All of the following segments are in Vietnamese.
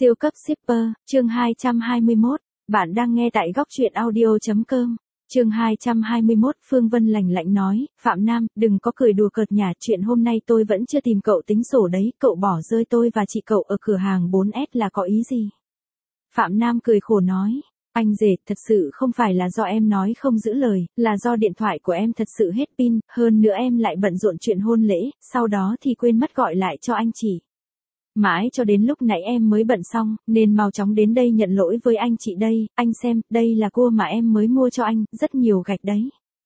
Siêu cấp shipper, chương 221, bạn đang nghe tại góc truyện audio.com. Chương 221, Phương Vân lạnh lạnh nói, Phạm Nam, đừng có cười đùa cợt nhả, chuyện hôm nay tôi vẫn chưa tìm cậu tính sổ đấy, cậu bỏ rơi tôi và chị cậu ở cửa hàng 4S là có ý gì? Phạm Nam cười khổ nói, anh rể, thật sự không phải là do em nói không giữ lời, là do điện thoại của em thật sự hết pin, hơn nữa em lại bận rộn chuyện hôn lễ, sau đó thì quên mất gọi lại cho anh chị. Mãi cho đến lúc nãy em mới bận xong, nên mau chóng đến đây nhận lỗi với anh chị đây, anh xem, đây là cua mà em mới mua cho anh, rất nhiều gạch đấy.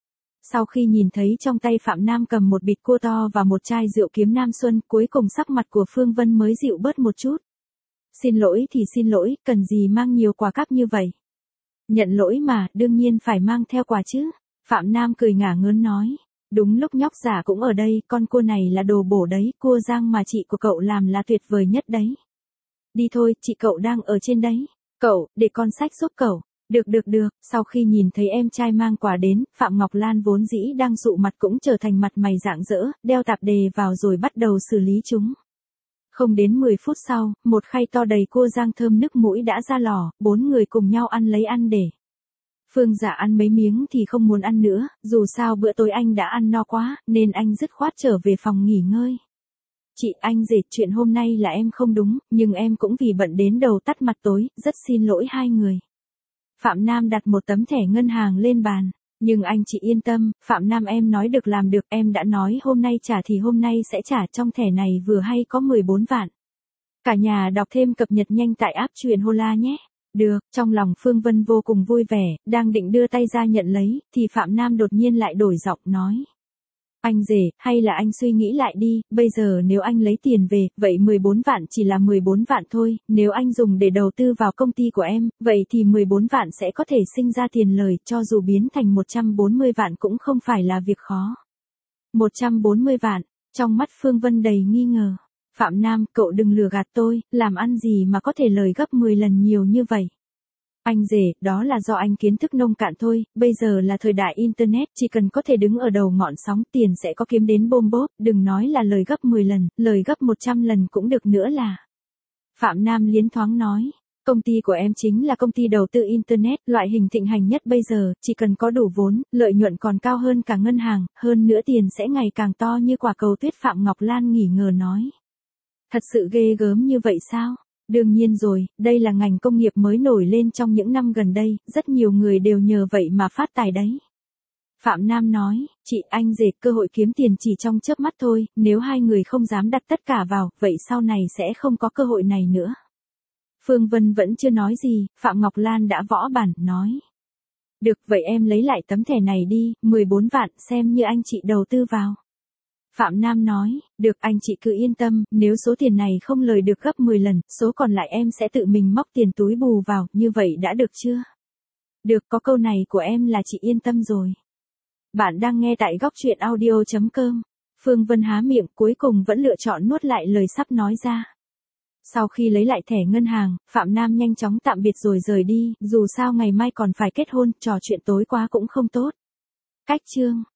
Sau khi nhìn thấy trong tay Phạm Nam cầm một bịch cua to và một chai rượu kiếm Nam Xuân, cuối cùng sắc mặt của Phương Vân mới dịu bớt một chút. Xin lỗi thì xin lỗi, cần gì mang nhiều quà cáp như vậy? Nhận lỗi mà, đương nhiên phải mang theo quà chứ. Phạm Nam cười ngả ngớn nói. Đúng lúc nhóc giả cũng ở đây, con cua này là đồ bổ đấy, cua rang mà chị của cậu làm là tuyệt vời nhất đấy. Đi thôi, chị cậu đang ở trên đấy. Cậu, để con xách giúp cậu. Được, sau khi nhìn thấy em trai mang quà đến, Phạm Ngọc Lan vốn dĩ đang dụ mặt cũng trở thành mặt mày rạng rỡ, đeo tạp dề vào rồi bắt đầu xử lý chúng. Không đến 10 phút sau, một khay to đầy cua rang thơm nức mũi đã ra lò, 4 người cùng nhau ăn lấy ăn để. Phương Dạ ăn mấy miếng thì không muốn ăn nữa, dù sao bữa tối anh đã ăn no quá, nên anh dứt khoát trở về phòng nghỉ ngơi. Chị, anh rể, chuyện hôm nay là em không đúng, nhưng em cũng vì bận đến đầu tắt mặt tối, rất xin lỗi hai người. Phạm Nam đặt một tấm thẻ ngân hàng lên bàn. Nhưng anh chị yên tâm, Phạm Nam em nói được làm được, em đã nói hôm nay trả thì hôm nay sẽ trả, trong thẻ này vừa hay có 14 vạn. Cả nhà đọc thêm cập nhật nhanh tại app truyện Hola nhé. Được, trong lòng Phương Vân vô cùng vui vẻ, đang định đưa tay ra nhận lấy, thì Phạm Nam đột nhiên lại đổi giọng nói. Anh rể, hay là anh suy nghĩ lại đi, bây giờ nếu anh lấy tiền về, vậy 14 vạn chỉ là 14 vạn thôi, nếu anh dùng để đầu tư vào công ty của em, vậy thì 14 vạn sẽ có thể sinh ra tiền lời, cho dù biến thành 140 vạn cũng không phải là việc khó. 140 vạn, trong mắt Phương Vân đầy nghi ngờ. Phạm Nam, cậu đừng lừa gạt tôi, làm ăn gì mà có thể lời gấp 10 lần nhiều như vậy. Anh rể, đó là do anh kiến thức nông cạn thôi, bây giờ là thời đại Internet, chỉ cần có thể đứng ở đầu ngọn sóng tiền sẽ có kiếm đến bôm bốp, đừng nói là lời gấp 10 lần, lời gấp 100 lần cũng được nữa là. Phạm Nam liến thoáng nói, công ty của em chính là công ty đầu tư Internet, loại hình thịnh hành nhất bây giờ, chỉ cần có đủ vốn, lợi nhuận còn cao hơn cả ngân hàng, hơn nữa tiền sẽ ngày càng to như quả cầu tuyết. Phạm Ngọc Lan nghỉ ngờ nói. Thật sự ghê gớm như vậy sao? Đương nhiên rồi, đây là ngành công nghiệp mới nổi lên trong những năm gần đây, rất nhiều người đều nhờ vậy mà phát tài đấy. Phạm Nam nói, chị, anh rể, cơ hội kiếm tiền chỉ trong chớp mắt thôi, nếu hai người không dám đặt tất cả vào, vậy sau này sẽ không có cơ hội này nữa. Phương Vân vẫn chưa nói gì, Phạm Ngọc Lan đã võ bản, nói. Được, vậy em lấy lại tấm thẻ này đi, 14 vạn, xem như anh chị đầu tư vào. Phạm Nam nói, được, anh chị cứ yên tâm, nếu số tiền này không lời được gấp 10 lần, số còn lại em sẽ tự mình móc tiền túi bù vào, như vậy đã được chưa? Được, có câu này của em là chị yên tâm rồi. Bạn đang nghe tại góc truyện audio.com. Phương Vân há miệng, cuối cùng vẫn lựa chọn nuốt lại lời sắp nói ra. Sau khi lấy lại thẻ ngân hàng, Phạm Nam nhanh chóng tạm biệt rồi rời đi, dù sao ngày mai còn phải kết hôn, trò chuyện tối quá cũng không tốt. Cách chương